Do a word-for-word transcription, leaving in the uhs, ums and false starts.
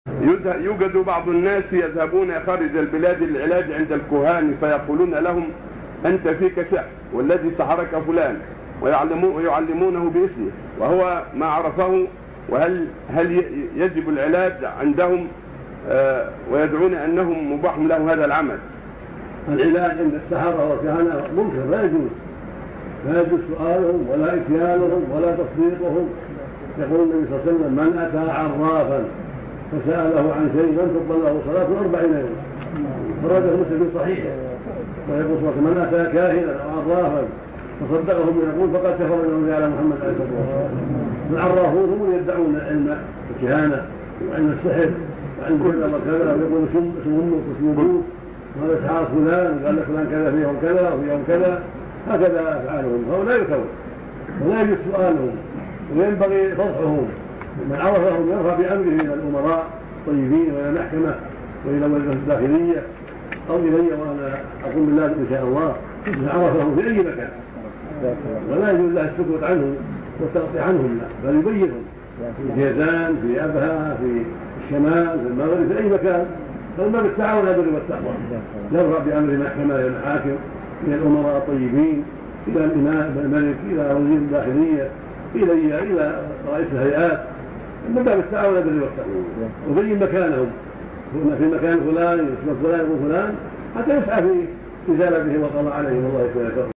يوجد بعض الناس يذهبون خارج البلاد للعلاج عند الكهان فيقولون لهم أنت فيك سحر والذي سحرك فلان، ويعلمونه باسمه وهو ما عرفه. وهل هل يجب العلاج عندهم آه ويدعون أنهم مباح لهم هذا العمل؟ العلاج عند السحرة والكهنة ممكن، لا يجوز لا يجوز سؤالهم ولا إتيانهم ولا تصديقهم. يقول النبي صلى الله عليه وسلم من أتى عرافا فسأله عن شيء لم تقبل له صلاة أربعين يوما، خرجه مسلم صحيح. ويقول من أتى كاهنا أو عرافا فصدقه من يقول فقد كفر من على محمد عليه الصلاة والسلام. العرافون هم يدعون علم الكهانة وعلم السحر وعلم كذا وكذا، ويقول اسم امك واسم ابوك وهذا اسحار فلان قال لك فلان كذا في يوم كذا وفي يوم كذا، هكذا افعالهم. فهو لا يكون ولا يجوز سؤالهم وينبغي فضحهم. من عرفهم يرفع بامره الى الامراء الطيبين والى المحكمه والى وزاره الداخليه او الي وانا اقوم بالله ان شاء الله. من عرفهم في اي مكان ولا يجوز له السكوت عنهم والتغطي عنهم، لا بل يبينهم في جيزان في ابها في الشمال في المغرب في اي مكان. فالباب التعاون على البر والتقوى، يرفع بامر المحكمه الى المحاكم الى الامراء الطيبين الى الامام الملك الى وزير الداخليه الي الى رئيس الهيئات، من باب التعاون على البر والتقوى وبين مكانهم في مكان فلان اسم فلان وفلان حتى يسعى في ازالته والقضاء عليهم. والله يكون